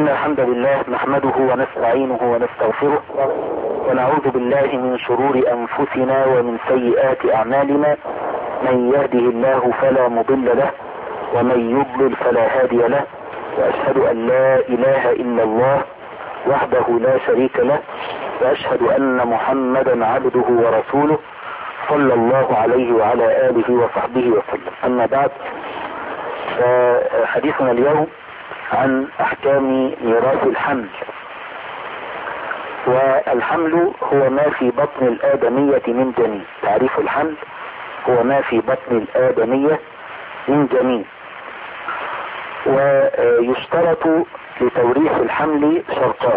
إن الحمد لله نحمده ونستعينه ونستغفره ونعوذ بالله من شرور أنفسنا ومن سيئات أعمالنا. من يهده الله فلا مضل له ومن يضلل فلا هادي له، وأشهد أن لا إله إلا الله وحده لا شريك له، وأشهد أن محمدا عبده ورسوله صلى الله عليه وعلى آله وصحبه وسلم. أما بعد، فحديثنا اليوم عن أحكام ميراث الحمل. والحمل هو ما في بطن الآدمية من جنين. تعريف الحمل هو ما في بطن الآدمية من جنين. ويشترط لتوريث الحمل شرطان.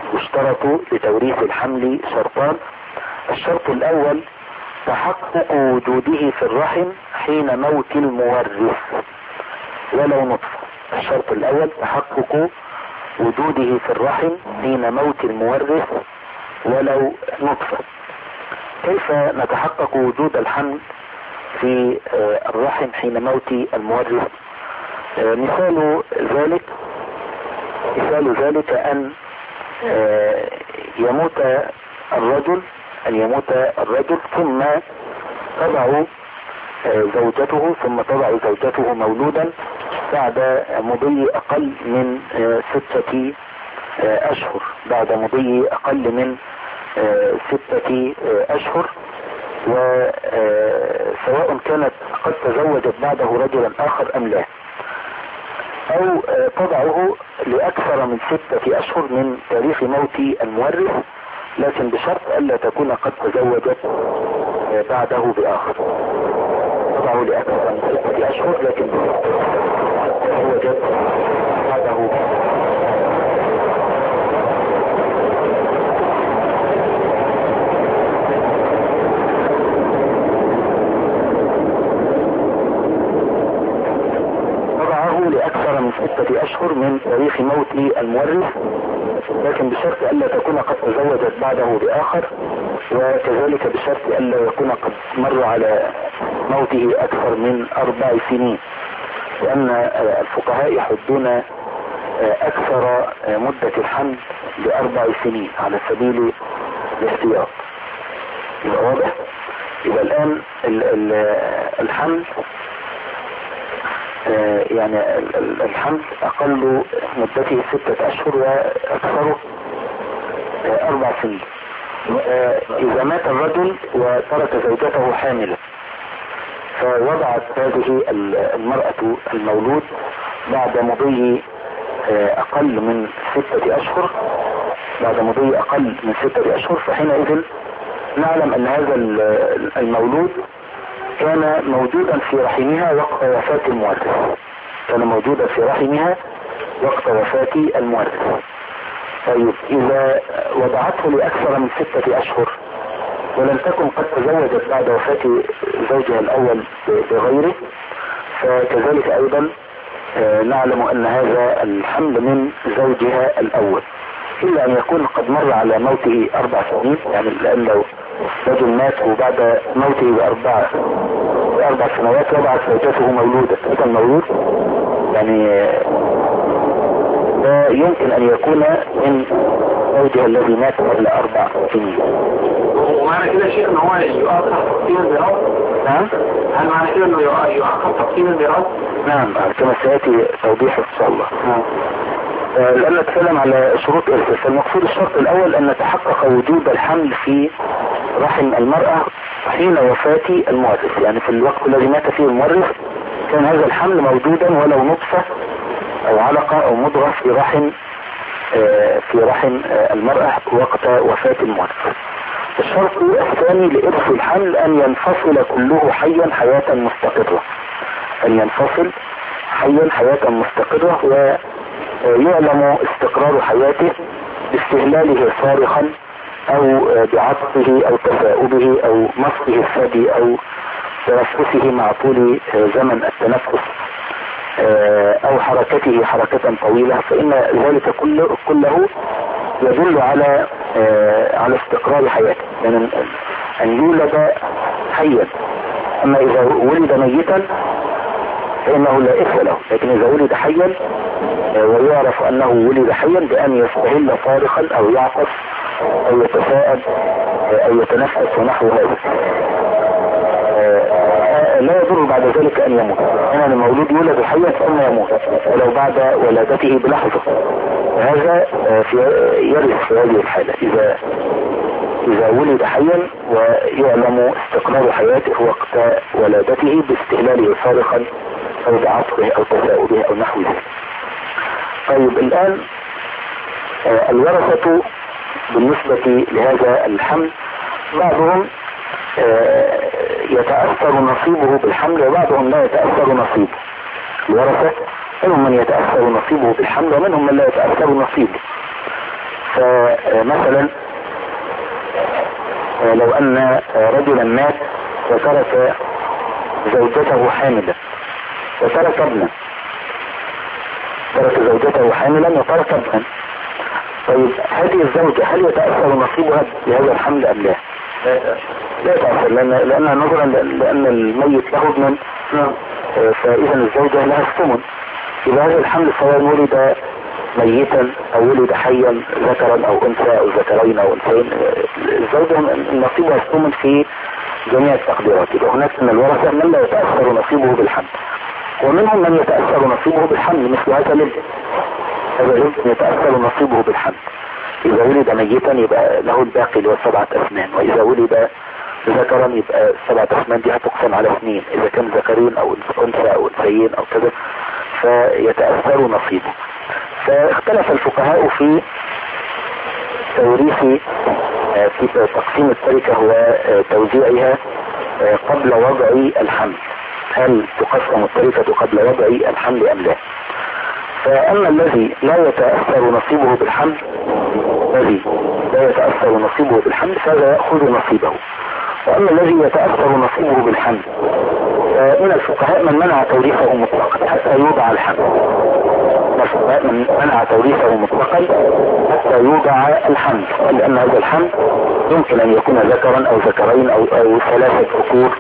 شرطان. الشرط الأول تحقق وجوده في الرحم حين موت المورث ولو نطفة. الشرط الأول تحقق وجوده في الرحم حين موت المورث ولو نطفة. كيف نتحقق وجود الحمل في الرحم حين موت المورث؟ مثال ذلك أن يموت الرجل ثم تضع زوجته مولودا بعد مضي أقل من 6 أشهر. وسواء كانت قد تزوجت بعده رجلا آخر أم لا، أو تضعه لأكثر من 6 أشهر من تاريخ موت المورث، لكن بشرط ألا تكون قد تزوجت بعده بآخر. تضعه لأكثر من 6 أشهر لكن تزوجت بعده لأكثر من 6 أشهر من تاريخ موت المورث، لكن بشرط ألا تكون قد تزوجت بعده بآخر، وكذلك بشرط ألا يكون قد مر على موته أكثر من 4 سنين، لأن الفقهاء يحدون أكثر مدة الحمل ب4 سنين على سبيل الاحتياط. يبقى واضح؟ يبقى الآن الحمل يعني الحمل أقل مدته 6 أشهر وأكثره 4 سنين. إذا مات الرجل وترك زوجته حاملة، فوضعت هذه المرأة المولود بعد مضي أقل من 6 أشهر، فحينئذ نعلم أن هذا المولود كان موجودا في رحمها وقت وفاة المورث. طيب، إذا وضعته لأكثر من 6 أشهر ولم تكن قد تزوجت بعد وفاة زوجها الأول بغيره، فكذلك أيضا نعلم أن هذا الحمل من زوجها الأول، إلا أن يكون قد مر على موته 4 سنين. يعني لأن لو رجل مات وبعد موته ب4 سنوات وضعت زوجته مولودة، هذا المولود يعني لا يمكن أن يكون من زوجها الذي مات قبل 4 سنين. ومعنى كده شيء ان هو يؤخر تقسيم الميراث؟ نعم. هل معنى كده انه يؤخر تقسيم الميراث؟ نعم، كما سيأتي توضيحه إن شاء الله. لأن نتكلم على شروط الإرث، فالمقصود الشرط الأول أن نتحقق وجود الحمل في رحم المرأة حين وفاة المورث. يعني في الوقت الذي مات فيه المورث كان هذا الحمل موجودا ولو نطفة أو علقة أو مضغة في رحم المرأة وقت وفاة المورث. الشرط الثاني لإرث الحمل أن ينفصل كله حيا حياة مستقرة، ويعلم استقرار حياته باستهلاله صارخا أو بعطفه أو تثاؤبه أو مصه الثدي أو تنفسه مع طول زمن التنفس أو حركته حركة طويلة، فإن ذلك كله يدل على استقرار حياته، يعني أن يولد حيا. أما إذا ولد ميتا فإنه لا إثم له. لكن إذا ولد حيا ويعرف أنه ولد حيا بأن يستهل صارخا أو يعطس أو يتساءل أو يتنفس ونحو هذا، لا يضر بعد ذلك أن يموت. أنا المولود يولد حيا ثم يموت ولو بعد ولادته بلحظة، هذا يرث في هذه الحالة إذا ولد حيا ويعلم استقرار حياته وقت ولادته باستهلاله صارخا أو بعطفه أو تساؤله أو نحو ذلك. طيب الآن الورثة بالنسبة لهذا الحمل بعضهم يتأثر نصيبه بالحمل وبعضهم لا يتأثر نصيبه. الورثة منهم من يتأثر نصيبه بالحمل ومنهم من لا يتأثر نصيبه. فمثلا لو أن رجلا مات وترك زوجته حاملا وترك ابنا، ترك زوجته حاملا وترك ابنا، طيب هذه الزوجة هل يتأثر نصيبها بهذا الحمل أم لا؟ لا يتأثر، لأنها نظرا لأن الميت له ابن، فإذا الزوجة لها الثمن. إذا هذا الحمل سواء ولد ميتا أو ولد حيا ذكرا أو أنثى أو ذكرين أو أنثيين، الزوجة نصيبها الثمن في جميع التقديرات. يبقى هناك من الورثة من لا يتأثر نصيبه بالحمل، ومنهم من يتأثر نصيبه بالحمل مثل هذا الابن. هذا الابن يتأثر نصيبه بالحمل، إذا ولد ميتا يبقى له الباقي اللي هو 7 أسنان، وإذا ولد ذكرا يبقى 7 أسنان دي هتقسم على 2 إذا كان ذكرين أو أنثى أو أنثيين أو كذا، فيتأثر نصيبه. فاختلف الفقهاء في توريث في تقسيم التركة وتوزيعها قبل وضع الحمل، هل تقسم التركة قبل وضع الحمل أم لا؟ فأما الذي لا يتأثر نصيبه بالحمل فهذا يأخذ نصيبه. وأما الذي يتأثر نصيبه بالحمل من الفقهاء من منع توريثه مطلقا حتى يوضع الحمل، من منع توريثه مطلقا حتى يوضع الحمل، لأن هذا الحمل يمكن أن يكون ذكرا أو ذكرين أو 3 ذكور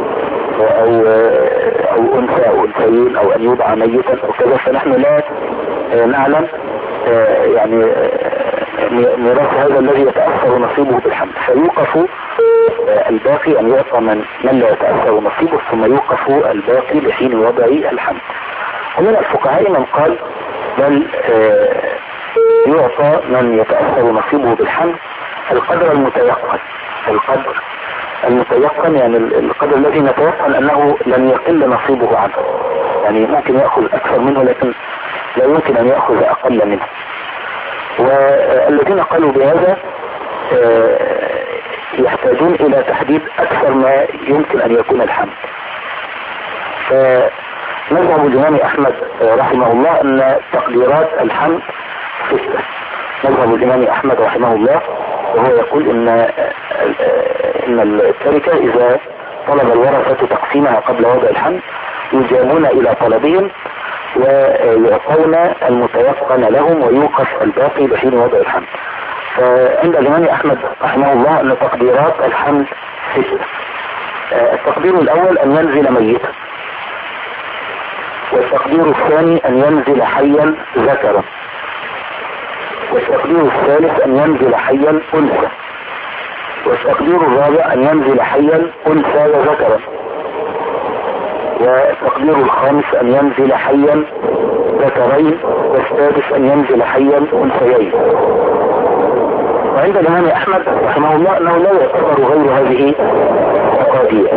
أو أنثى أو أنثيين أو أن يوضع ميتا أو كذا. فنحن لا نعلم يعني ميراث هذا الذي يتأثر نصيبه بالحمل، فيوقف الباقي أن يعطى من لا يتأثر نصيبه، ثم يوقف الباقي لحين وضع الحمل. ومن الفقهاء من قال بل يعطى من يتأثر نصيبه بالحمل القدر المتيقن، يعني القدر الذي نتيقن أنه لن يقل نصيبه عنه، يعني ممكن يأخذ أكثر منه لكن لا يمكن أن يأخذ أقل منه. والذين قالوا بهذا يحتاجون إلى تحديد أكثر ما يمكن أن يكون الحمل. فمذهب الإمام أحمد رحمه الله أن تقديرات الحمل 6. مذهب الإمام أحمد رحمه الله وهو يقول إن التركة إذا طلب الورثة تقسيمها قبل وضع الحمل يجابون إلى طلبهم ويعطون المتيقن لهم ويوقف الباقي لحين وضع الحمل. فعند الإمام أحمد رحمه الله أن تقديرات الحمل 6. التقدير الأول أن ينزل ميتا، والتقدير الثاني أن ينزل حيا ذكرا، والتقدير الثالث أن ينزل حيا أنثى، والتقدير الرابع أن ينزل حيا أنثى وذكرا، والتقدير الخامس أن ينزل حيا ذكرين، والسادس أن ينزل حيا أنثيين. وعند الإمام أحمد رحمه الله أنه لا يعتبر غير هذه التقادير،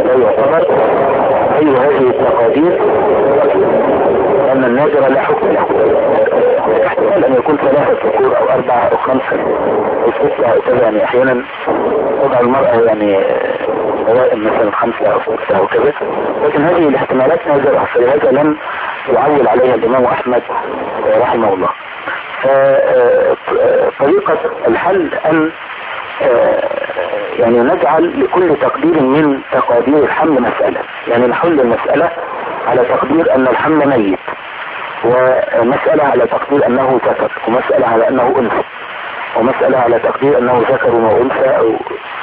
أن النادر لا حكم له. يحتمل أن يكون 3 ذكور أو 4 أو 5 أو 6 أو كذا، يعني أحيانا وضع المرأة يعني أوائل مثلا 5 أو 6 أو كذا، لكن هذه الاحتمالات نادرة، فلهذا لم يعول عليها الإمام أحمد رحمه الله. فطريقة الحل أن يعني نجعل لكل تقدير من تقادير الحمل مسألة، يعني نحل المسألة على تقدير أن الحمل ميت، ومسألة على تقدير أنه ذكر، ومسألة على أنه أنثى، ومسألة على تقدير أنه ذكر وأنثى أو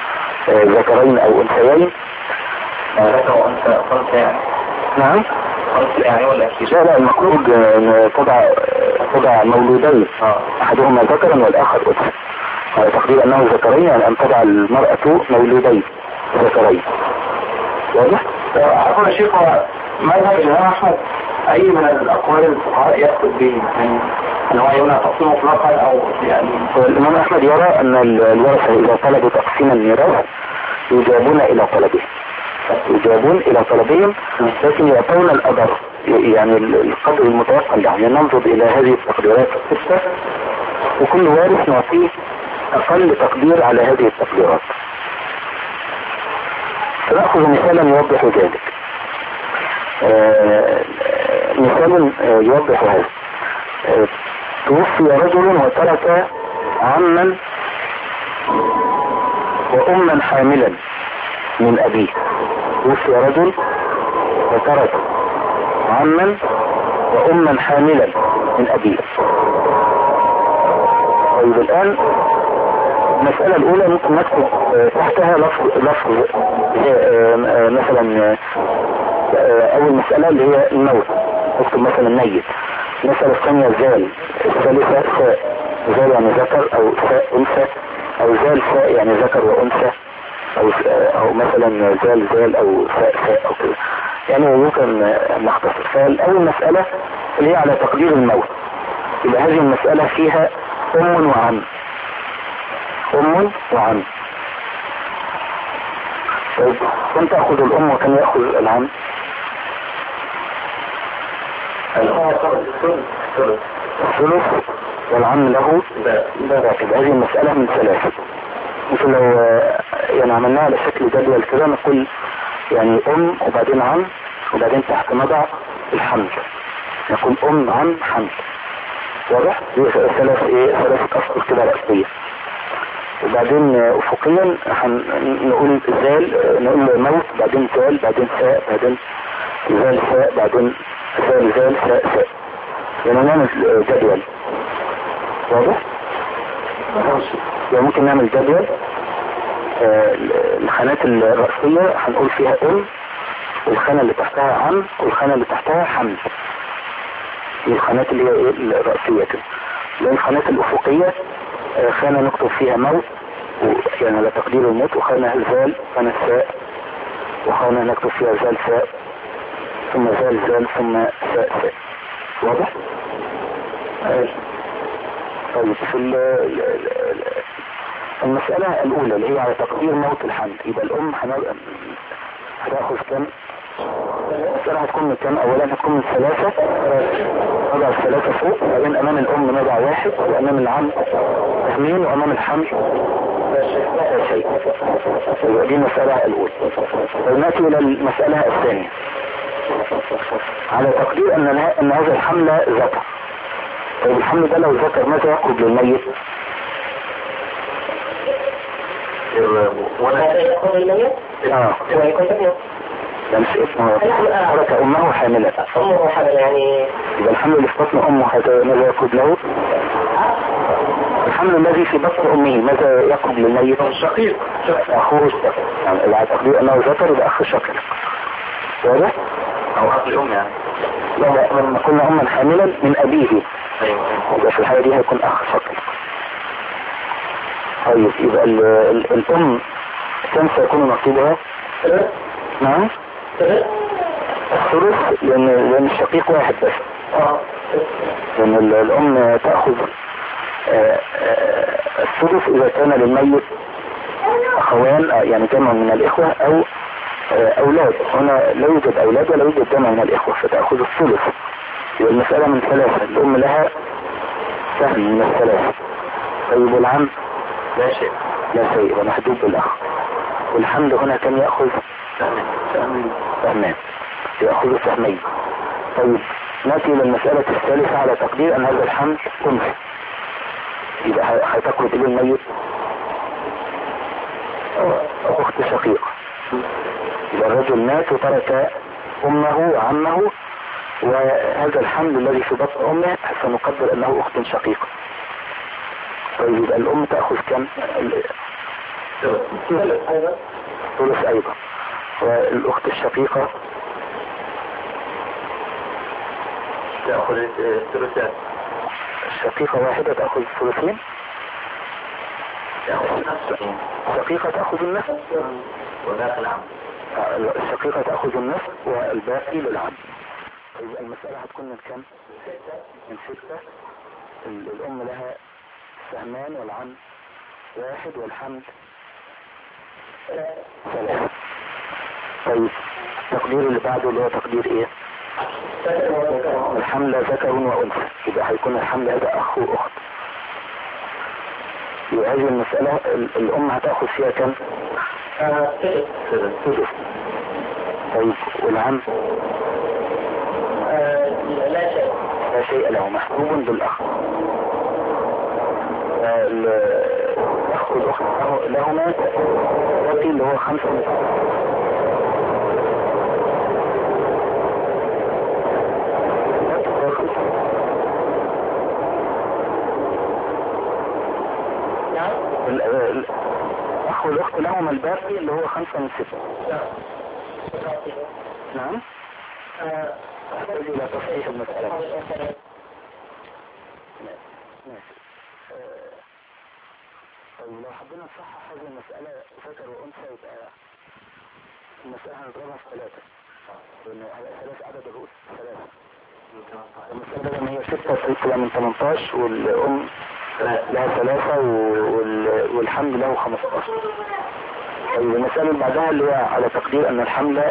ذكرين أو أنثيين. ذكر وأنثى يعني. نعم. يعني ولا لا المفروض تضع مولودين احدهما ذكرا والاخر انثى، على تقدير انه ذكرين يعني ان تضع المرأة مولودين ذكرين. واضح؟ عفوا يا شيخ، هو مذهب الإمام أحمد أي من الأقوال الفقهاء يأخذ به يعني أن هو يمنع تقسيم مطلقا أو يعني؟ الإمام أحمد يرى أن الورثة إذا طلبوا تقسيم الميراث يجابون إلى طلبهم، لكن يعطون الأضر يعني القدر المتوقع له. يعني ننظر إلى هذه التقديرات الستة وكل وارث نعطيه أقل تقدير على هذه التقديرات. سنأخذ مثالا يوضح ذلك. مثال يوضح هذا. توفي رجل وترك عما وأما حاملا من أبيه. توفي رجل وترك عما وأما حاملا من أبيه. طيب الآن المسألة الأولى ممكن نكتب تحتها لفظ مثلا أول مسألة اللي هي الموت، نكتب مثلا ميت. المسألة الثانية زال، الثالثة ساء، زال يعني ذكر أو ساء أنثى، أو زال ساء يعني ذكر وأنثى، أو مثلا زال أو ساء أو كده. يعني ممكن نختصر. فالأول مسألة اللي هي على تقدير الموت، يبقى هذه المسألة فيها أم وعم. طيب كنت أخذ الأم وكان يأخذ العم؟ الثلث والعم له باقي. هذه المسألة من ثلاثة. مثل لو يعني عملناها على شكل جدول كده نقول يعني أم وبعدين عم وبعدين تحت نضع الحمل، نقول أم عم حمل. واضح؟ ثلاثة أسطر كده رأسية. وبعدين أفقيا نقول زال، نقول موت، بعدين زال، بعدين ساء، بعدين زال ساء، بعدين زال ساء. يعني نعمل جدول. واضح؟ يعني ممكن نعمل جدول الخانات الرأسية هنقول فيها أم، والخانة اللي تحتها عم، والخانة اللي تحتها حمل. الخانات اللي هي الرأسية كده. لأن الخانات الأفقية خانة نكتب فيها موت يعني على تقدير الموت، وخانة زال، خانة ساء، وخانة نكتب فيها زال ساء، ثم زال ثم ساء. واضح؟ طيب في المسألة الأولى اللي هي على تقدير موت الحمل، يبقى الأم هتاخذ كم؟ المسألة هتكون من كم؟ أولا هتكون من ثلاثة، نضع الثلاثة فوق، وبعدين أمام الأم نضع واحد، وأمام العم اثنين، وأمام الحمل لا شيء. يبقى دي المسألة الأولى. ونأتي إلى المسألة الثانية على تقدير أن هذا الحمل ذكر. طيب الحمل ده لو ذكر ماذا يقرب للميت؟ ده مش اسمه ترك أمه حاملة. أمه حاملة يعني يبقى الحمل اللي في بطن أمه ماذا يقرب له؟ الحمل الذي في بطن أمه ماذا يقرب للميت؟ شقيق أخوه الشقيق. يعني على تقدير أنه ذكر يبقى أخ شقيق. واضح؟ أو أخ الأم يعني. لا لما قلنا أما حاملا من أبيه يبقى في الحالة دي هيكون أخ شقيق. طيب يبقى الأم كم سيكون نصيبها؟ نعم؟ الثلث لأن الشقيق واحد بس. لأن الأم تأخذ الثلث إذا كان للميت أخوان يعني جمع من الإخوة أو أولاد. هنا لا يوجد أولاد ولا يوجد جمع من الإخوة فتأخذ الثلث. يبقى المسألة من ثلاثة، الأم لها سهم من الثلاثة. طيب والعم؟ لا شيء يبقى محدود بالأخ. والحمد هنا كم يأخذ؟ سهمان، يأخذ سهمين. طيب نأتي إلى المسألة الثالثة على تقدير أن هذا الحمل أنثى، يبقى هتقرب إليه الميت أخت شقيقة. يبقى الرجل مات وترك أمه وعمه، وهذا الحمل الذي في بطن أمه سنقدر أنه أخت شقيقة. طيب يبقى الأم تأخذ كم؟ ثلث أيضا. والأخت الشقيقة تأخذ الثلثات. شقيقة واحدة تأخذ الثلثين. تأخذ النصف. شقيقة تأخذ النصف وذاك العم. الشقيقة تأخذ النصف والباقي للعم. طيب المسألة هتكون من كم؟ من 6. الأم لها سهمان والعم 1 والحمل 3. طيب التقدير اللي بعده اللي هو تقدير ايه؟ الحمل ذكر وأنثى، يبقى هيكون الحمل هذا أخ وأخت. يبقى هذه المسألة الأم هتأخذ فيها كم؟ 3. طيب والعم؟ لا شيء له، محبوب بالأخ. الأخ والأخت لهما باقي اللي هو 5 الأخ والأخت لهما الباقي اللي هو 5 من 6. نعم. أحتاج إلى تصحيح المسألة. ماشي. طيب لو حبينا نصحح هذه المسألة ذكر وأنثى يبقى المسألة هنضربها في 3، لأنه على 3 عدد الرؤوس 3. المسألة بدل ما هي 6 تبقى من 18 والأم لها 3 والحمل له 15. طيب المسألة اللي بعدها اللي هي على تقدير أن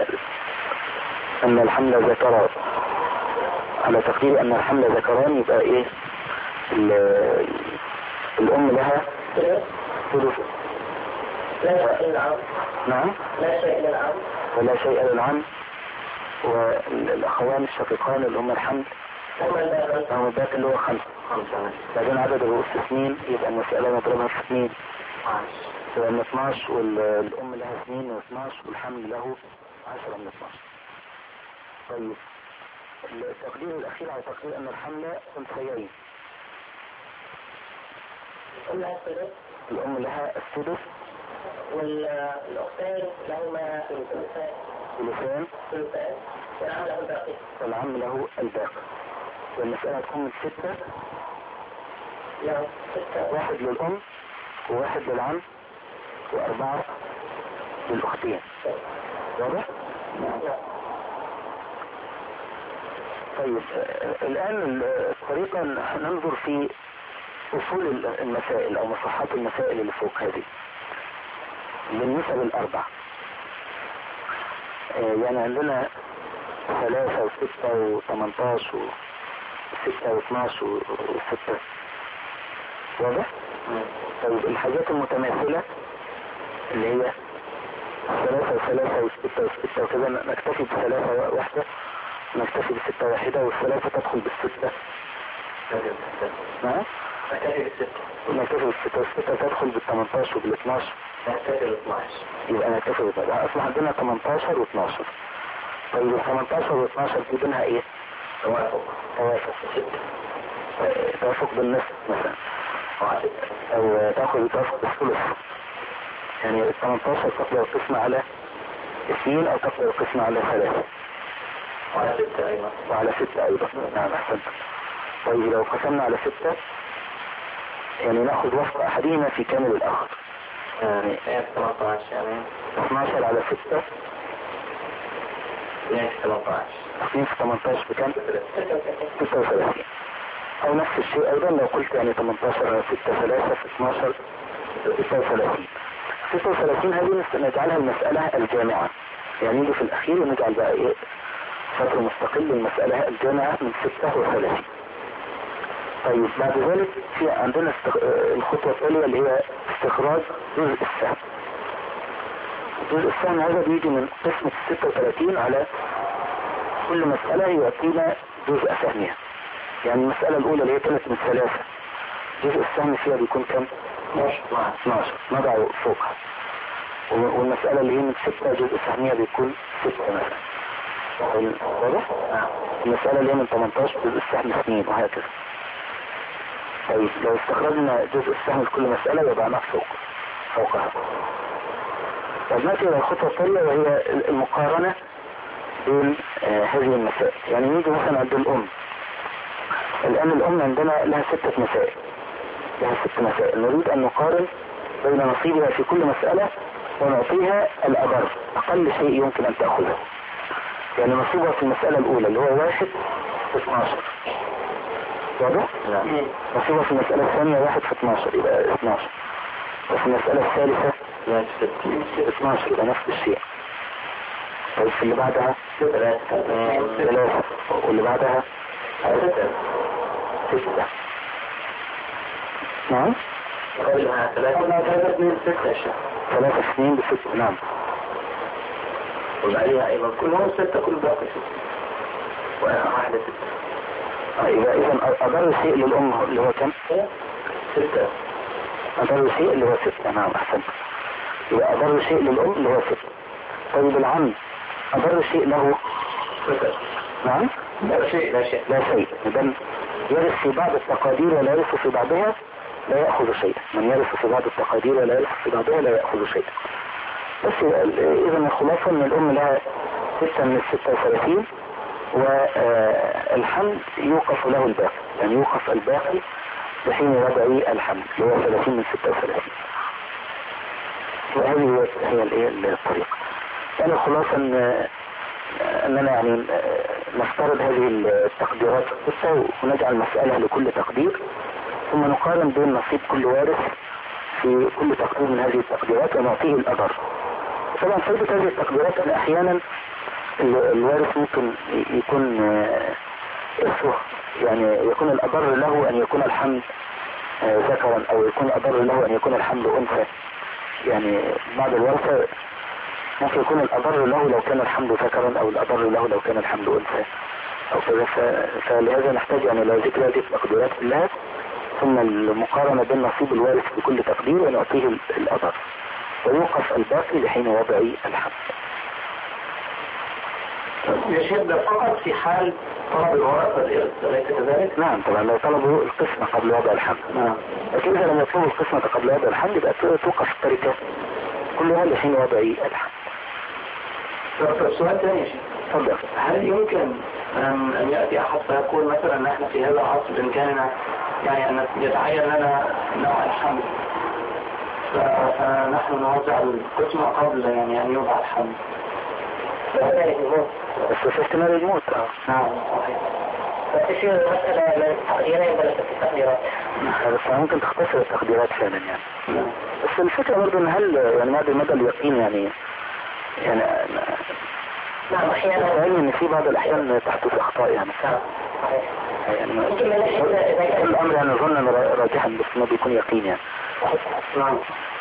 الحمل ذكران، على تقدير أن الحمل ذكران يبقى إيه؟ الأم لها ثلث. لا شيء للعم. نعم. لا شيء للعم. ولا شيء للعم. والأخوان الشقيقان اللي هم الحمل هم الباقي اللي هو 5. بعدين عدد الرؤوس 2 يبقى المسألة نضربها في 2 يبقى من 12 والأم لها 2 من 12 والحمل له 10 من 12. طيب التقدير الأخير على تقدير أن الحمل أنثيين. الأم لها السدس والأختان لهما ثلثان والعم له الباقي. والمسألة تكون من 6. 1 للأم و1 للعم و4 للأختين. واضح؟ طيب الآن الطريقة ننظر في أصول المسائل أو مصحات المسائل اللي فوق هذه للنسب ال4. يعني عندنا 3 و6 و18 و6 و12 و6. واضح؟ طيب الحاجات المتماثلة اللي هي 3 و3 و6 و6 وكذا نكتفي ب3 واحدة، نكتفي ب6 واحدة، والثلاثة تدخل بال6. نعم؟ نكتفي بال6 والستة تدخل بال18 وبال12. يبقى نكتفي بال12. أصلا عندنا 18 و12. طيب ال18 و12 دي بينها ايه؟ توافق بالنصف مثلا، او تاخذ توافق بالثلث. يعني ال18 تقدر القسمة على 2 او تقدر القسمة على 3 وعلى 6 ايضا. نعم احسنت. طيب لو قسمنا على 6 يعني ناخذ وفق احدهما في كامل الاخر. يعني 12 على 6 2 في 18 بكم؟ 36. او نفس الشيء ايضا لو قلت يعني 18 على 6 3 في 12 36. 36 هذه نجعلها المسألة الجامعة، يعني نيجي في الاخير ونجعل بقى ايه سطر مستقل للمسألة الجامعة من 36. طيب بعد ذلك في عندنا الخطوة التالية اللي هي استخراج جزء السهم. جزء السهم هذا بيجي من قسمة 36 على كل مسألة يعطينا جزء سهمها. يعني المسألة الأولى اللي هي كانت من 3 جزء السهم فيها بيكون كم؟ 12 نضعه فوقها. والمسألة اللي هي من 6 جزء سهمها بيكون 6 مثلا. واضح؟ المسألة اللي هي من 18 جزء السهم 2 وهكذا. طيب لو استخرجنا جزء السهم لكل مسألة وضعناه فوقها. طيب نأتي إلى الخطوة التالية وهي المقارنة بين هذه المسائل. يعني نيجي مثلا عند الأم الآن الأم عندنا لها 6 مسائل، لها 6 مسائل، نريد أن نقارن بين نصيبها في كل مسألة ونعطيها الأبر، أقل شيء يمكن أن تأخذه. يعني نصيبها في المسألة الأولى اللي هو 1 في 12، واضح؟ نصيبها في المسألة الثانية 1 في 12 يبقى 12، وفي المسألة الثالثة 1 في 12 يبقى نفس الشيء. طيب في اللي بعدها 3 واللي بعدها 6. نعم 3 2 ب6. نعم وبعدها ايضا كلهم 6 كل باقي 6 واحدة 6. يبقى اذا اضر شيء للام اللي هو كم؟ 6. اضر شيء اللي هو 6. نعم احسنت. يبقى اضر شيء للام اللي هو 6. طيب العم اضر شيء له 6. نعم لا شيء اذا يرث في بعض التقادير ولا يرث في بعضها لا يأخذ شيئا. من يرث في بعض التقادير ولا يرث في بعضها لا يأخذ شيئا. بس اذا الخلاصة ان الام لها 6 من 36 والحمل يوقف له الباقي، يعني يوقف الباقي بحين وضع الحمل اللي هو 30 من 36. وهذه هي الطريقة. يعني الخلاصة اننا يعني نفترض هذه التقديرات القصة ونجعل مسألة لكل تقدير، ثم نقارن بين نصيب كل وارث في كل تقدير من هذه التقديرات ونعطيه الأضر. طبعا فائدة هذه التقديرات ان احيانا الوارث ممكن يكون إرثه، يعني يكون الأضر له أن يكون الحمل ذكرا أو يكون الأضر له أن يكون الحمل أنثى. يعني بعض الورثة ممكن يكون الأضر له لو كان الحمل ذكرا أو الأضر له لو كان الحمل أنثى أو كذا. فلهذا نحتاج يعني إلى ذكر هذه التقديرات كلها ثم المقارنة بين نصيب الوارث بكل تقدير ونعطيه الأضر ويوقف الباقي لحين وضع الحمل. يشهد فقط في حال طلب الورثة ليس كذلك؟ نعم طبعا لو طلبوا القسمة قبل وضع الحمل. نعم. لكن إذا لم يطلبوا القسمة قبل وضع الحمل يبقى توقف التركة كلها لحين وضع الحمل. سؤال ثاني يا شيخ. تفضل. هل يمكن أن يأتي أحد فيقول مثلا نحن في هذا العصر بإمكاننا يعني أن يتعين لنا نوع الحمل فنحن نوزع القسمة قبل يعني أن يوضع الحمل؟ بس في احتمال الموت. نعم صحيح. تصير المسألة من تقديرين بل في تقديرات. بس ممكن تختصر التقديرات فعلا يعني. بس الفكرة برضه ان هل يعني مدى اليقين يعني نعم احيانا علم ان في بعض الاحيان تحدث اخطاء يعني. صحيح. يعني الامر يعني ظنا راجحا بس ما بيكون يقين يعني. نعم.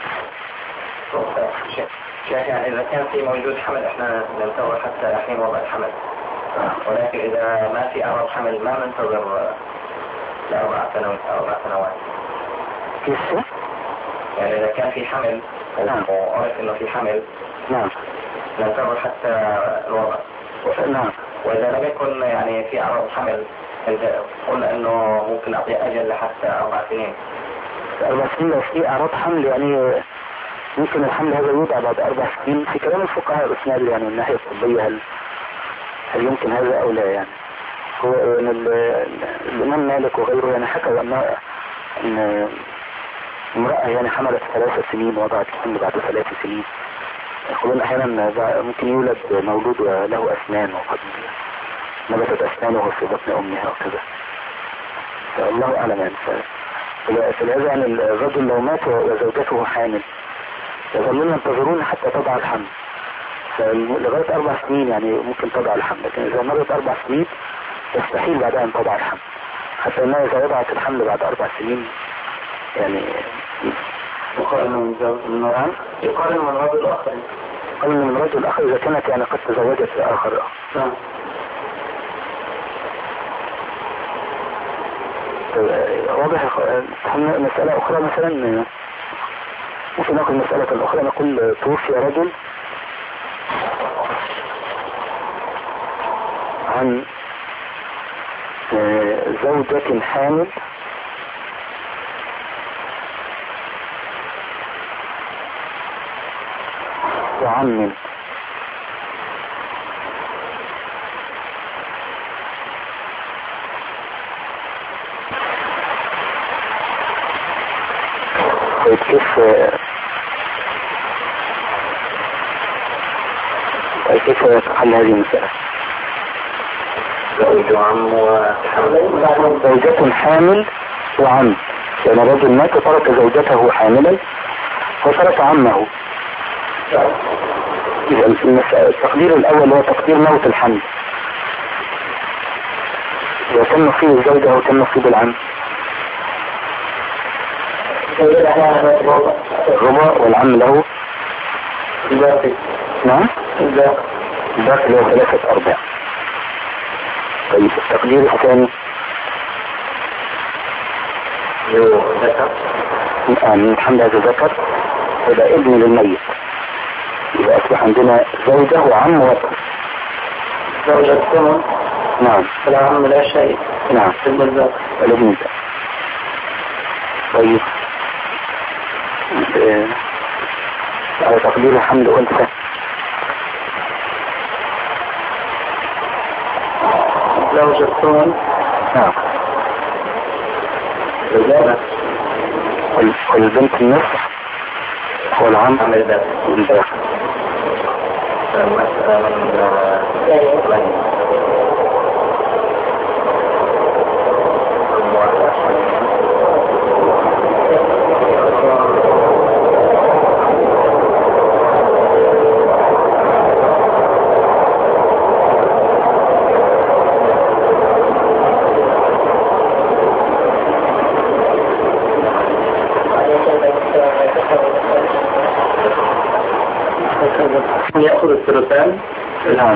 يعني إذا كان في موجود حمل إحنا ننتظر حتى حين وضع الحمل، ولكن إذا ما في أعراض حمل ما ننتظر ل4 سنوات أو 4 سنوات. كيف؟ يعني إذا كان في حمل وعرف إنه في حمل نعم ننتظر حتى الوضع. نعم. وإذا لم يكن يعني في أعراض حمل قلنا إنه ممكن أعطي أجل لحتى 4 سنين. 4 سنين لو في أعراض حمل يعني ممكن الحمل هذا يوضع بعد 4 سنين. في كلام الفقهاء الاسناد يعني من الناحية الطبية هل يمكن هذا أو لا يعني. هو يعني الإمام مالك وغيره يعني حكوا أن امرأة يعني حملت 3 سنين وضعت الحمل بعد 3 سنين. يقولون أحيانا ممكن يولد مولود له أسنان وقد نبتت أسنانه في بطن أمها وكذا. فالله أعلم يعني. فلهذا يعني الرجل لو مات وزوجته حامل يظلون ينتظرون حتى تضع الحمل. فلغاية 4 سنين يعني ممكن تضع الحمل، لكن إذا مرت 4 سنين يستحيل بعدها أن تضع الحمل. حتى أنها إذا وضعت الحمل بعد 4 سنين يعني يقارن من رجل آخر. يقارن من رجل آخر إذا كانت يعني قد تزوجت آخر. نعم. واضح. مسألة أخرى مثلا ممكن نأخذ مسألة أخرى نقول توفي رجل عن زوجة حامل وعم طيب كيف تحل هذه المسألة؟ زوجة حامل وعم، يعني رجل مات وترك زوجته حاملا وترك عمه. التقدير الأول هو تقدير موت الحمل، وكم نصيب الزوجة وكم نصيب العم؟ الربع والعم له نعم الباقي له 3/4. طيب التقدير الثاني من حمل هذا ذكر يبقى ابن للميت، يبقى أصبح عندنا زوجة وعم وابن. زوجة الثمن نعم العم لا شيء. نعم الابن. طيب على تقدير حمل أنثى زوجة الثمن. نعم والبنت النصف والعم الباقي. يأخذ الثلثان. نعم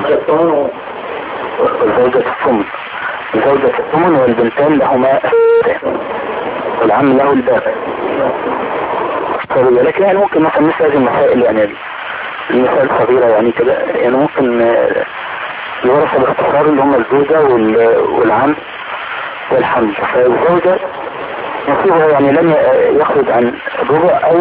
وزوجة الثمن. زوجة الثمن والبنتان لهما والعم له الباقي. لكن يعني ممكن مثلا مثل هذه المسائل، يعني المسائل صغيرة يعني كده، يعني ممكن يورث باختصار اللي هم الزوجة والعم والحمل. فالزوجة نصيبها يعني لم يخرج عن ربع او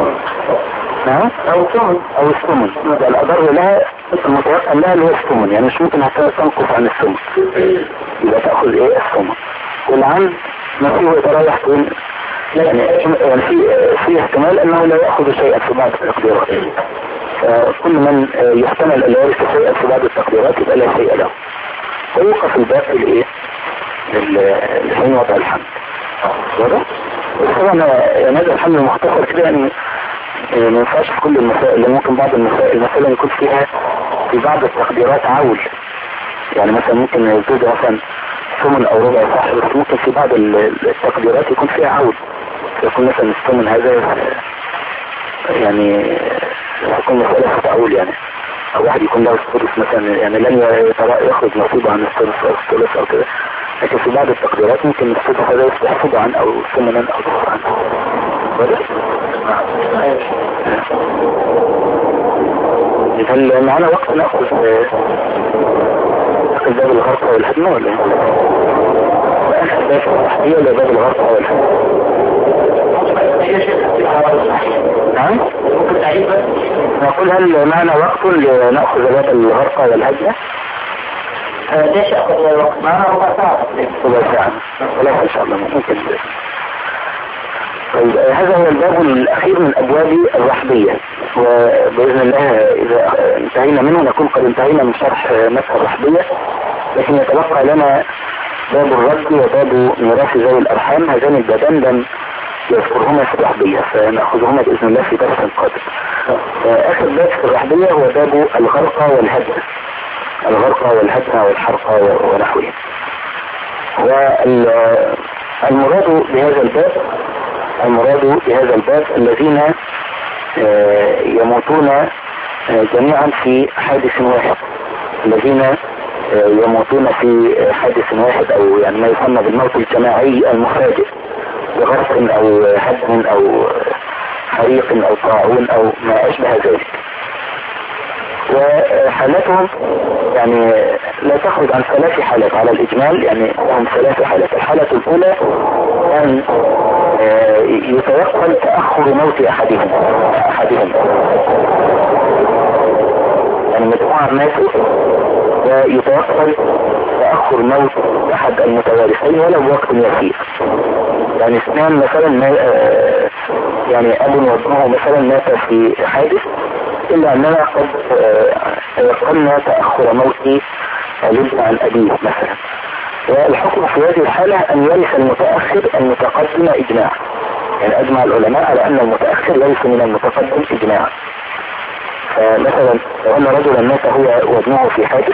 او الثمن، الأضر لها المتوقع لها اللي هو الثمن، يعني مش ممكن حتى تنقص عن الثمن، يبقى تأخذ الثمن. والعم نصيبه يترايح تقول يعني في احتمال انه لا يأخذ شيئا في بعض التقديرات، فكل من يحتمل ان يرث شيئا في بعض التقديرات يبقى لا شيء له، ويوقف الباقي لحين وضع الحمل. واضح؟ طبعا هذا الحمل مختصر كده، يعني ما ينفعش في كل المسائل، اللي ممكن بعض المسائل مثلا يكون فيها في بعض التقديرات عول، يعني مثلا ممكن الزوجة مثلا ثمن او ربع صح، بس ممكن في بعض التقديرات يكون فيها عول، يكون مثلا الثمن هذا يعني يكون مسألة في تعول، يعني او واحد يكون له الثلث مثلا، يعني لن يخرج نصيبه عن الثلث او كده، لكن في بعض التقديرات ممكن الثلث هذا يحفظ عن او ثمنا او ضرر عنه. هل معنا وقت نأخذ باب الغرفة والهدمة ولا ايه؟ باب التحدية ولا باب الغرفة والهدمة؟ نعم؟ نقول هل معنا وقت لنأخذ باب الغرفة والهدمة؟ ليش أخذ الوقت؟ معنا ربع ساعة. ربع ساعة ولا إن شاء الله ممكن. طيب هذا هو الباب الأخير من أبواب الرحبية، وبإذن الله إذا انتهينا منه نكون قد انتهينا من شرح مسألة الرحبية، لكن يتبقى لنا باب الرد وباب ميراث ذوي الأرحام. هذان البابان لم يذكرهما في الرحبية، فنأخذهما بإذن الله في درس قادم. آخر باب في الرحبية هو باب الغرقى والهدم، الغرقى والهدم والحرقى ونحوه. والمراد بهذا الباب الذين يموتون جميعا في حادث واحد، الذين يموتون في حادث واحد، او يعني ما يسمى بالموت الجماعي المفاجئ، بغرق او هدم او حريق او طاعون او ما اشبه ذلك. وحالاتهم يعني لا تخرج عن 3 حالات على الإجمال، يعني لهم 3 حالات. الحالة الأولى أن يتوقع تأخر موت أحدهم، يعني مجموعة ماتوا ويتوقع تأخر موت أحد المتوارثين ولو بوقت يسير، يعني 2 مثلا يعني اب وابنه مثلا مات في حادث، الا اننا قد تيقنا تأخر موت الابن عن ابيه مثلا، والحكم في هذه الحالة ان يرث المتأخر المتقدم اجماعا. يعني اجمع العلماء على ان المتأخر ليس من المتقدم اجماعا. فمثلا لو ان رجلا مات هو وابنه في حادث،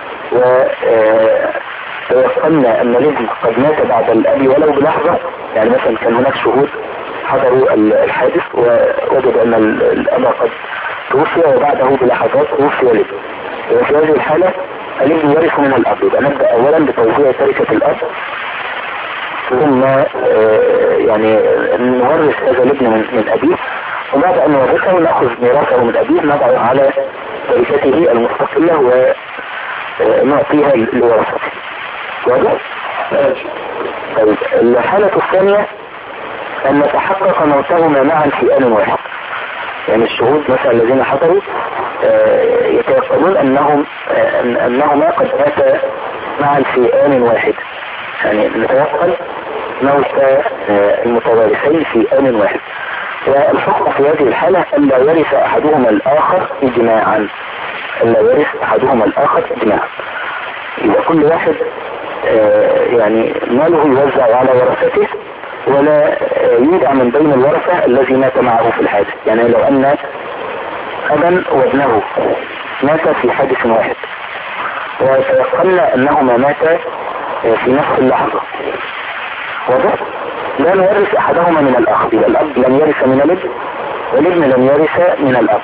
وتيقنا ان الابن قد مات بعد الاب ولو بلحظة، يعني مثلا كان هناك شهود حضروا الحادث ووجد ان الاب قد توفي وبعده بلحظات توفي الابن، وفي هذه الحالة الابن يرث من الاب. يبقى نبدأ اولا بتوزيع تركة الاب، ثم يعني نورث هذا الابن من ابيه، وبعد ان نورثه ناخذ ميراثه من ابيه نضعه على تركته المستقلة ونعطيها لورثته. واضح؟ طيب الحالة الثانية ان نتحقق موتهما معا في آن واحد. يعني الشهود مثلا الذين حضروا يتيقنون انهما قد ماتا معا في آن واحد، يعني نتيقن موت المتوارثين في آن واحد. والحكم في هذه الحالة ألا يرث أحدهما الآخر إجماعا، ألا يرث أحدهما الآخر إجماعا. يبقى كل واحد يعني ماله يوزع على ورثته، ولا يودع من بين الورثة الذي مات معه في الحادث. يعني لو أن أبا وابنه مات في حادث واحد وتيقنا أنهما ماتا في نفس اللحظة، واضح؟ لا نورث أحدهما من الآخر. يبقى الأب لم يرث من الابن، والابن لم يرث من الأب،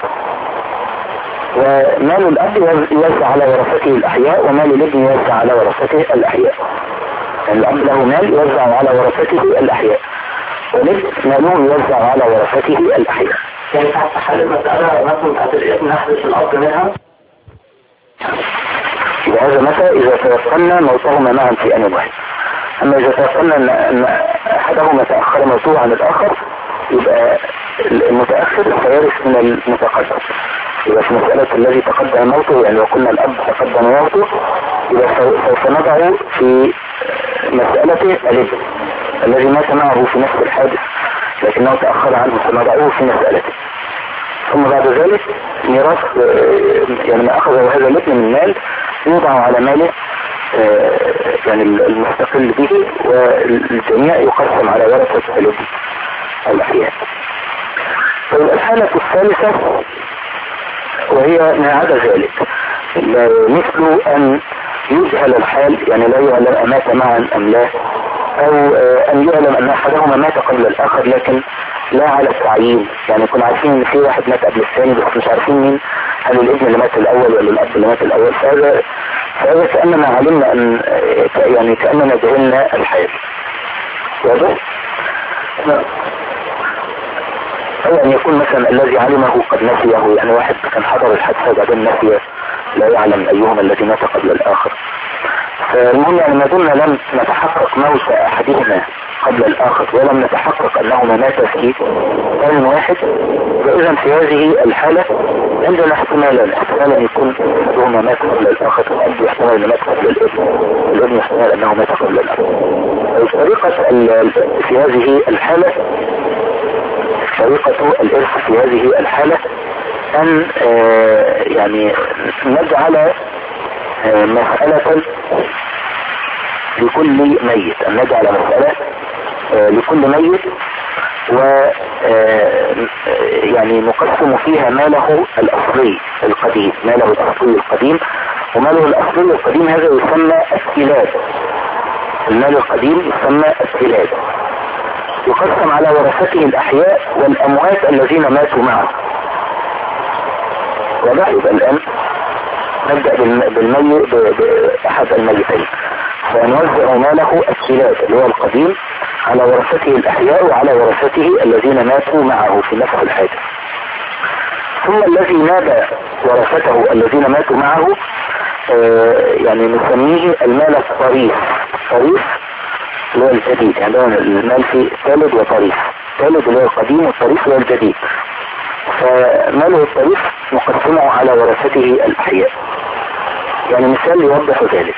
ومال الأب يوزع على ورثته الأحياء، ومال الابن يوزع على ورثته الأحياء. يعني الأب له مال يوزع على ورثته الأحياء، والابن ماله يوزع على ورثته الأحياء. يعني تحت حال المسألة مثلا الابن نحدث الأب منها، وهذا متى إذا تيقنا موتهما معا في آن واحد. أما إذا تيقنا أن أحدهما تأخر موته عن الآخر، يبقى المتأخر سيرث من المتقدم. يبقى في مسألة الذي تقدم موته، يعني لو قلنا الأب تقدم موته، يبقى سوف نضع في مسألة الابن الذي مات معه في نفس الحادث لكنه تأخر عنه، سنضعه في مسألته. ثم بعد ذلك ميراث، يعني ما أخذه هذا الابن من مال يوضع على ماله يعني المستقل به، والجميع يقسم على ورثة الابن الأحياء. طيب الحالة الثالثة وهي ما عدا ذلك، مثل أن يجهل الحال، يعني لا يعلم أمات معا أم لا، أو أن يعلم أن أحدهما مات قبل الآخر لكن لا على التعيين. يعني كنا عارفين ان في واحد مات قبل الثاني بس مش عارفين مين، هل الابن اللي مات الاول ولا الاب اللي مات الاول. فهذا كأننا علمنا ان يعني كأننا جهلنا الحال. واضح؟ او ان يكون مثلا الذي علمه قد نسيه، يعني واحد كان حضر الحادثة وبعدين نسيه، لا يعلم ايهما الذي مات قبل الاخر. فالمهم يعني ما دمنا لم نتحقق موت احدهما قبل الآخر ولم نتحقق أنهما ماتا في آن واحد، وإذا في هذه الحالة عندنا احتمالا يكون أحدهما مات قبل الآخر، والأب احتمال أنه مات قبل الابن احتمال أنه مات قبل الأب. طريقة في هذه الحالة، طريقة الإرث في هذه الحالة أن يعني نجعل مسألة لكل ميت، أن نجعل مسألة لكل ميت، و يعني نقسم فيها ماله الأصلي القديم، ماله الأصلي القديم. وماله الأصلي القديم هذا يسمى السلاد، المال القديم يسمى السلاد، يقسم على ورثته الأحياء والأموات الذين ماتوا معه. وده يبقى الآن نبدأ بالميت بأحد الميتين، فنوزع ماله السلاد اللي هو القديم على ورثته الأحياء وعلى ورثته الذين ماتوا معه في نفس الحادث. ثم الذي ناب ورثته الذين ماتوا معه يعني نسميه المال الطريف. الطريف اللي هو الجديد، يعني المال في ثالث وطريف، ثالث اللي هو القديم والطريف اللي هو الجديد. فماله الطريف نقسمه على ورثته الأحياء. يعني مثال يوضح ذلك،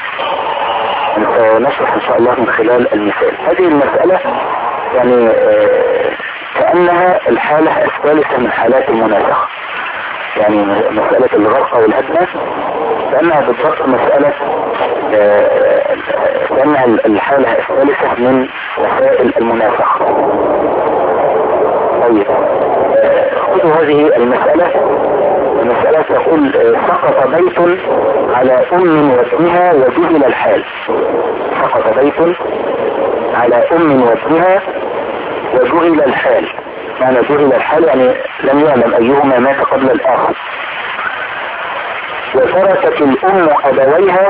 نشرح ان شاء الله من خلال المثال. هذه المسألة يعني كأنها الحالة الثالثة من حالات المناسخة. يعني مسألة الغرق والهدم كأنها بالضبط مسألة كأنها الحالة الثالثة من وسائل المناسخة. طيب خذوا هذه المسألة تقول سقط بيت على أم وابنها وجهل الحال. سقط بيت على أم وابنها وجهل الحال. معنى جهل الحال يعني لم يعلم أيهما مات قبل الآخر. وتركت الأم أبويها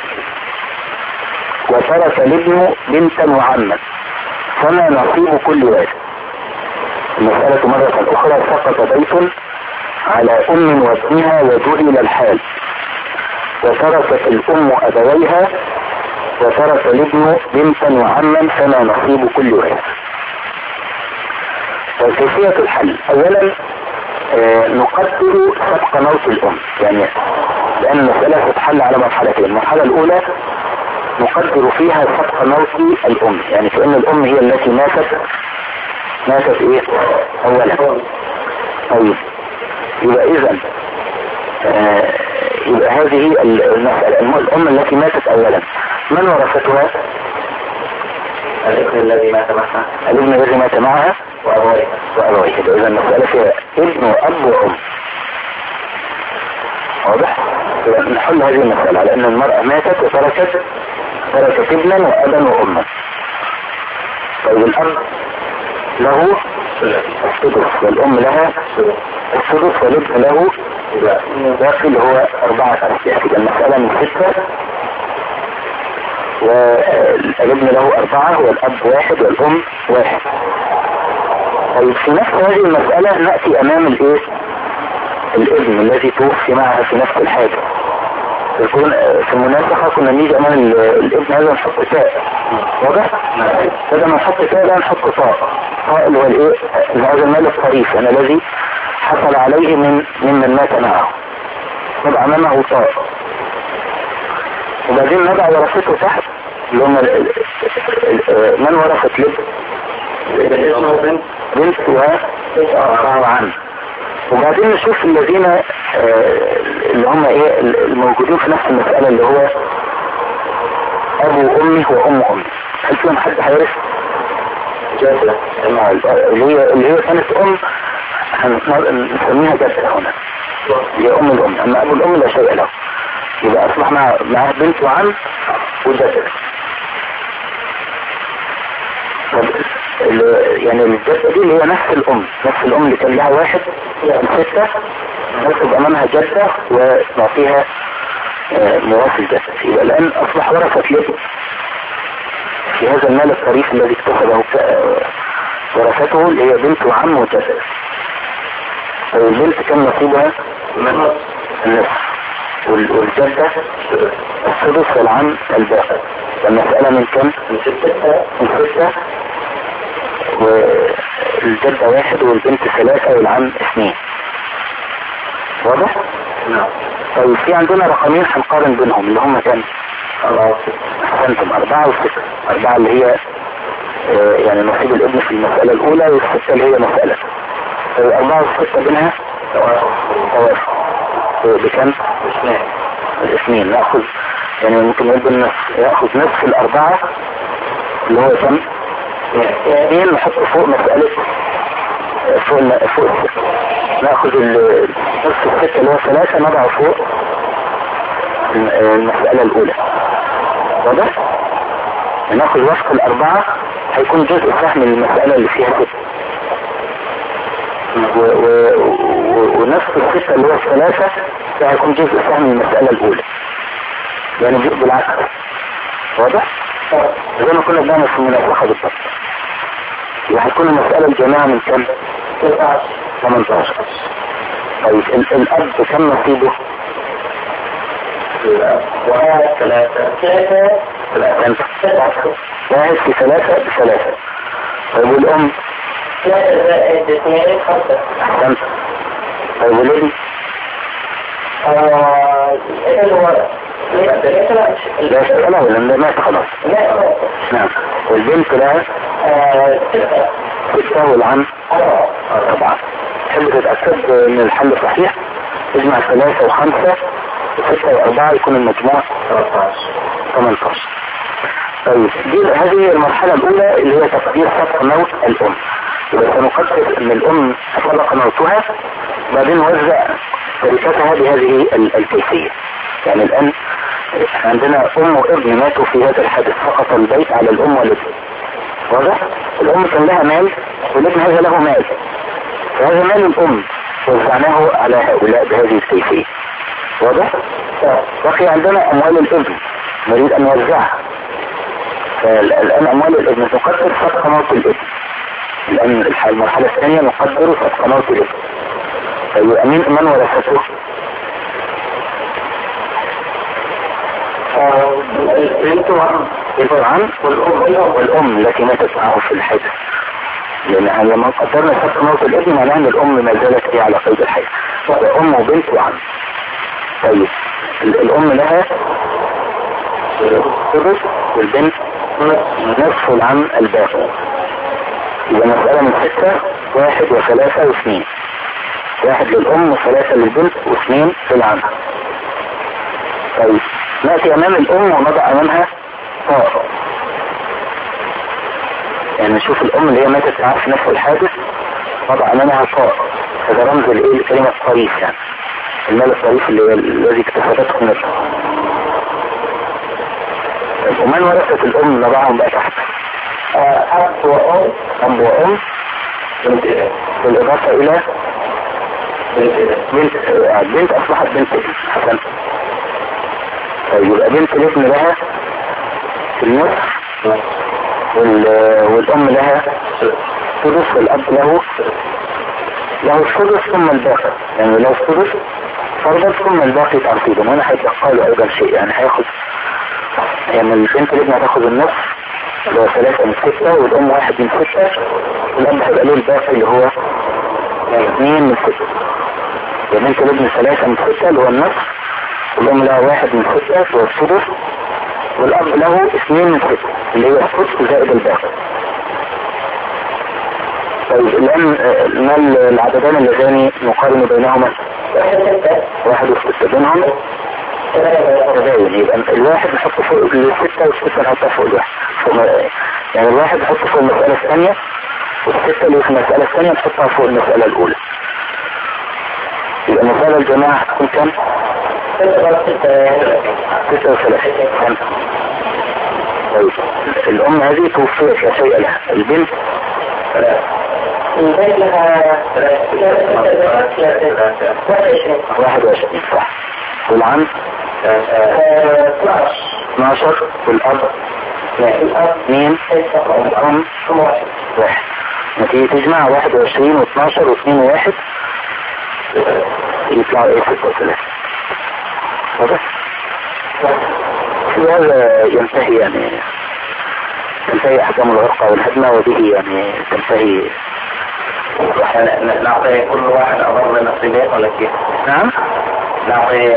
وترك الابن بنتا وعما فما نصيب كل واحد. المسألة مرة أخرى سقط بيت على أم وابنها وجهل الحال وتركت الأم أبويها وترك الابن بنتا وعما فما نصيب كل واحد. وكيفية الحل اولا نقدر سبق موت الام، يعني لان المسألة تتحل على مرحلتين. المرحلة الاولى نقدر فيها سبق موت الام، يعني كأن الام هي التي ماتت ايه اولا. طيب يبقى اذا يبقى هذه المسألة الام التي ماتت اولا من ورثتها؟ الابن الذي مات معها. الابن الذي مات معها وأبويه. إذا المسألة فيها ابن وأب وأم. واضح؟ نحل هذه المسألة على أن المرأة ماتت وتركت ابنا وأبا وأما. طيب الأب له السدس والأم لها السدس والابن له داخل هو 4 أسياس. إذا المسألة من 6 والابن له 4 والأب 1 والأم 1. طيب في نفس هذه المسألة نأتي أمام الإيه؟ الابن الذي توفي معها في نفس الحاجة. يكون في المناسخة كنا نيجي أمام الابن هذا نحط تاء. واضح؟ بدل ما نحط تاء لا نحط طاء. طاء اللي هو الإيه؟ هذا المال الطريف يعني الذي حصل عليه ممن مات معه. نضع أمامه طاء. وبعدين نضع ورثته تحت اللي هم من ورثت بنت وعم. وبعدين نشوف الذين اللي هم ايه الموجودين في نفس المسألة اللي هو ابو امي وام امي. هل فيهم حد هيرث؟ جادة اللي هي كانت ام نسميها جادة هنا اللي هي ام الام. اما ابو الام لا شيء له. يبقى اصبح معه بنت وعم وجادة. يعني الجدة دي اللي هي نفس الام اللي كان لها 1 من 6 نكتب امامها جدة ونعطيها ميراث الجدة. يبقى الان اصبح ورثة الابن في هذا المال الطريف الذي اكتسبه ورثته اللي هي بنت وعم وجدة. البنت كان نصيبها النصف والجدة السدس والعم الباقي. المسألة من كم؟ من 6 والجدة 1 والبنت 3 والعم 2. واضح؟ نعم. طيب في عندنا رقمين هنقارن بينهم اللي هم كام؟ 4 أحسنتم 4 و6. 4 اللي هي يعني نصيب الابن في المسألة الأولى وال6 اللي هي مسألة. 4 و6 بينها توافق. بكم؟ 2. نأخذ يعني ممكن نقول يأخذ نصف 4 اللي هو كم؟ 2 نحط فوق مسألة فوق 6. نأخذ نصف 6 اللي هو 3 نضع فوق المسألة الأولى. واضح؟ نأخذ وفق 4 هيكون جزء سهم المسألة اللي فيها 6 ونفس 6 اللي هو 3 ده هيكون جزء سهم المسألة الأولى. يعني جزء بالعكس. واضح؟ زي ما كنا بنعمل في المناسخة بالضبط. يعني هتكون المسألة الجماعة من كم؟ 18. طيب الأب كم نصيبه؟ 3 1 في 3 ب3. طيب والأم؟ 3 زائد 2 5. أحسنت. طيب والابن؟ لا اشتغله ولا مات خلاص؟ نعم. والبنت لها 6 والعم 4. تحب تتأكد ان الحل صحيح؟ اجمع 3 و5 و6 و4 يكون المجموع 18. طيب هذه المرحلة الأولى اللي هي تقدير سبق موت الأم. يبقى سنقدر ان الأم سبق موتها، بعدين نوزع تركتها بهذه الكيفية. يعني الآن عندنا أم وابن ماتوا في هذا الحادث، سقط البيت على الأم والابن. واضح؟ الأم كان لها مال والابن هذا له مال، فهذا مال الأم وزعناه على هؤلاء بهذه الكيفية. واضح؟ بقي عندنا أموال الابن نريد أن نوزعها، فالآن أموال الابن نقدر سبق موت الابن. الآن المرحلة الثانية نقدر سبق موت الابن. طيب من ورثته؟ البنت العم والأم التي ماتت معه في الحادث. لأن لما قدرنا سبق موت الابن معناه أن الأم ما زالت هي على قيد الحياة، أم وبنت وعم. طيب الأم لها ثلث والبنت نصف والعم الباقي. يبقى مسألة من 6، 1 و3 و2. 1 للأم و3 للبنت و2 للعم. طيب نأتي أمام الأم ونضع أمامها طاء. يعني نشوف الأم اللي هي ماتت معاه في نفس الحادث نضع أمامها طاء. هذا رمز الإيه لكلمة طريف، يعني المال الطريف الذي اكتسبته من الأم. ومن ورثت الأم نضعهم بقى تحت أب وأم بالإضافة إلى بنت أصبحت بنت ابن. حسن. طيب يبقى بنت الابن لها النصف والأم لها ثلث والأب له الثلث ثم الباقي، يعني له الثلث فرضا ثم الباقي تعصيبا. هنا هيتبقى له أيضا شيء، يعني هياخد، يعني البنت الابن هتاخد النصف اللي هو 3 من 6 والأم 1 من 6 والأب هيبقى له الباقي اللي هو 2 من 6. بنت الابن 3 من 6 اللي هو النصف والأم لها 1 من 6 اللي هو الثلث والأب له 2 من 6 اللي هي الثلث زائد الباقي. طيب الآن العددان اللذان نقارن بينهما 1 و6 بينهم تباين. يبقى الواحد نحطه فوق ال6 والستة نحطها فوق الواحد، يعني الواحد نحطه فوق المسألة الثانية والستة اللي في المسألة الثانية نحطها فوق المسألة الأولى. يبقى المسألة الجماعة هتكون كم؟ 36. طيب الأم هذه توفيت لا شيء لها. البنت لها 21 صح. والعم 12 والأب 2 والأم 1. نتيجة تجمع 21 و12 و2 و1 يطلع 36. واضح؟ في هذا ينتهي، يعني تنتهي أحكام الغرقة والهدمة، وبه يعني تنتهي. نعطي كل واحد أضر نصيبين ولا كيف؟ نعم؟ نعطي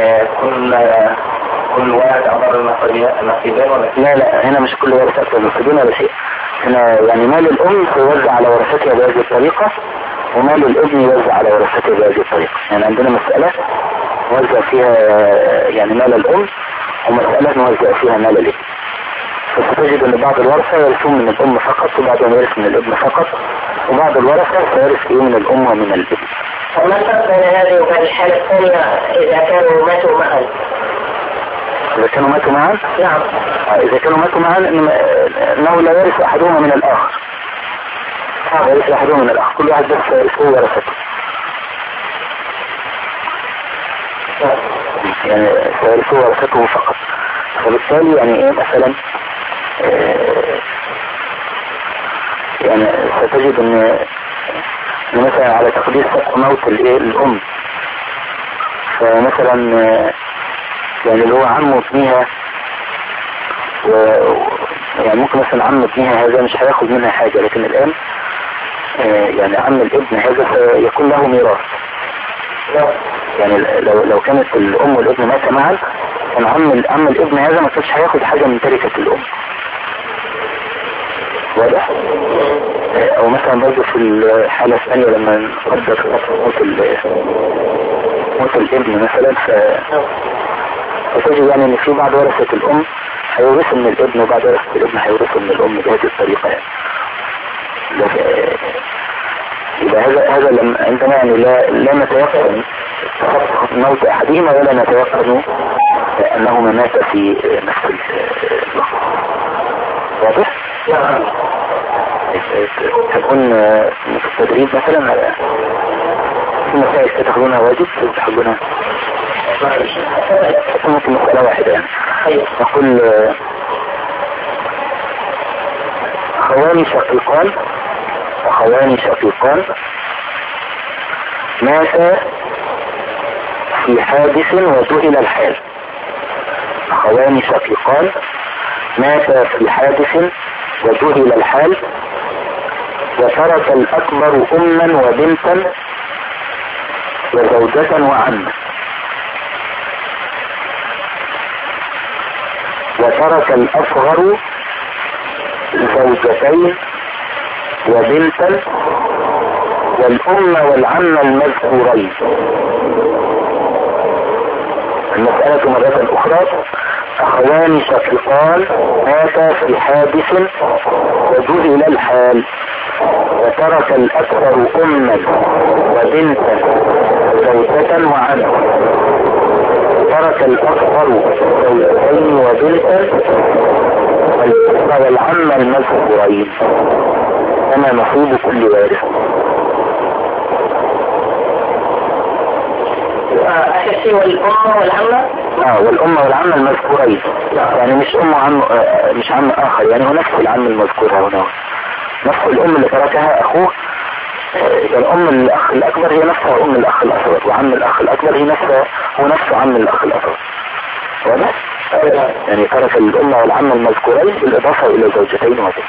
كل واحد أضر نصيبين ولا كيف؟ لا هنا مش كل ورثة أكثر نصيبين ولا شيء. هنا يعني مال الأم يوزع على ورثتها بهذه الطريقة، ومال الابن يوزع على ورثته بهذه الطريقة. يعني عندنا مسألة نوزع فيها يعني مال الأم، ومسألة نوزع فيها مال الابن. فستجد أن بعض الورثة يرثون من الأم فقط، وبعضهم يرث من الابن فقط، وبعض الورثة سيرث من الأم ومن الابن. وما الفرق بين هذه وبين الحالة الثانية إذا كانوا ماتوا معا؟ إذا كانوا ماتوا معا؟ نعم. إذا كانوا ماتوا معا أنه لا يرث أحدهما من الآخر. لا يرث أحدهما من الآخر، كل واحد بس يرثه ورثته. يعني سيرثه ورثته فقط. فبالتالي يعني إيه مثلا يعني ستجد أن مثلا على تقدير سبق موت الأم، فمثلا يعني اللي هو عم ابنها يعني ممكن مثلا عم ابنها هذا مش هياخد منها حاجة، لكن الآن يعني عم الابن هذا يكون له ميراث. يعني لو كانت الأم والابن مات معا، كان عم الابن هذا ما كانش هياخد حاجة من تركة الأم. واضح؟ او مثلا برضه في الحالة الثانية لما نقدر موت الابن مثلا فتجد يعني ان في بعض ورثة الام هيورثوا من الابن وبعض ورثة الابن هيورثوا من الام بهذه الطريقة يعني. يبقى هذا عندنا يعني لا نتيقن موت احدهما ولا نتيقن انهما مات في نفس اللحظة. واضح؟ تكون في التدريب مثلا في مسائل تتخذونها واجب تحبونها ممكن مسألة واحدة يعني. نقول أخوان شقيقان مات في حادث وجهل الحال. أخوان شقيقان مات في حادث وجهل الحال وترك الأكبر أما وبنتا وزوجة وعمة، وترك الأصغر زوجتين وبنتا والأم والعم المذكورين. المسألة مرة أخرى أخوان شقيقان مات في حادث وجهل الحال وترك الأكبر أما وبنتا زوجة وعما، ترك الأكبر زوجتين وبنتا والعم المذكورين كما نصيب كل وارث. أساسي والأم والعمة. والأم والعم المذكورين يعني مش أم وعم مش عم آخر يعني هو نفس العم المذكور هنا، نفس الأم اللي تركها أخوه. الأم الأخ الأكبر هي نفسها أم الأخ الأصغر، وعم الأخ الأكبر هو نفسه عم الأخ الأصغر. واضح؟ يعني ترك الأم والعم المذكورين بالإضافة إلى زوجتين وبنت.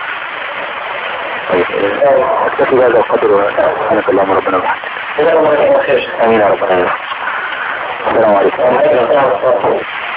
طيب اكتفي بهذا القدر. سبحانك اللهم ربنا وبحمدك. الله خير. امين يا رب العالمين. السلام عليكم.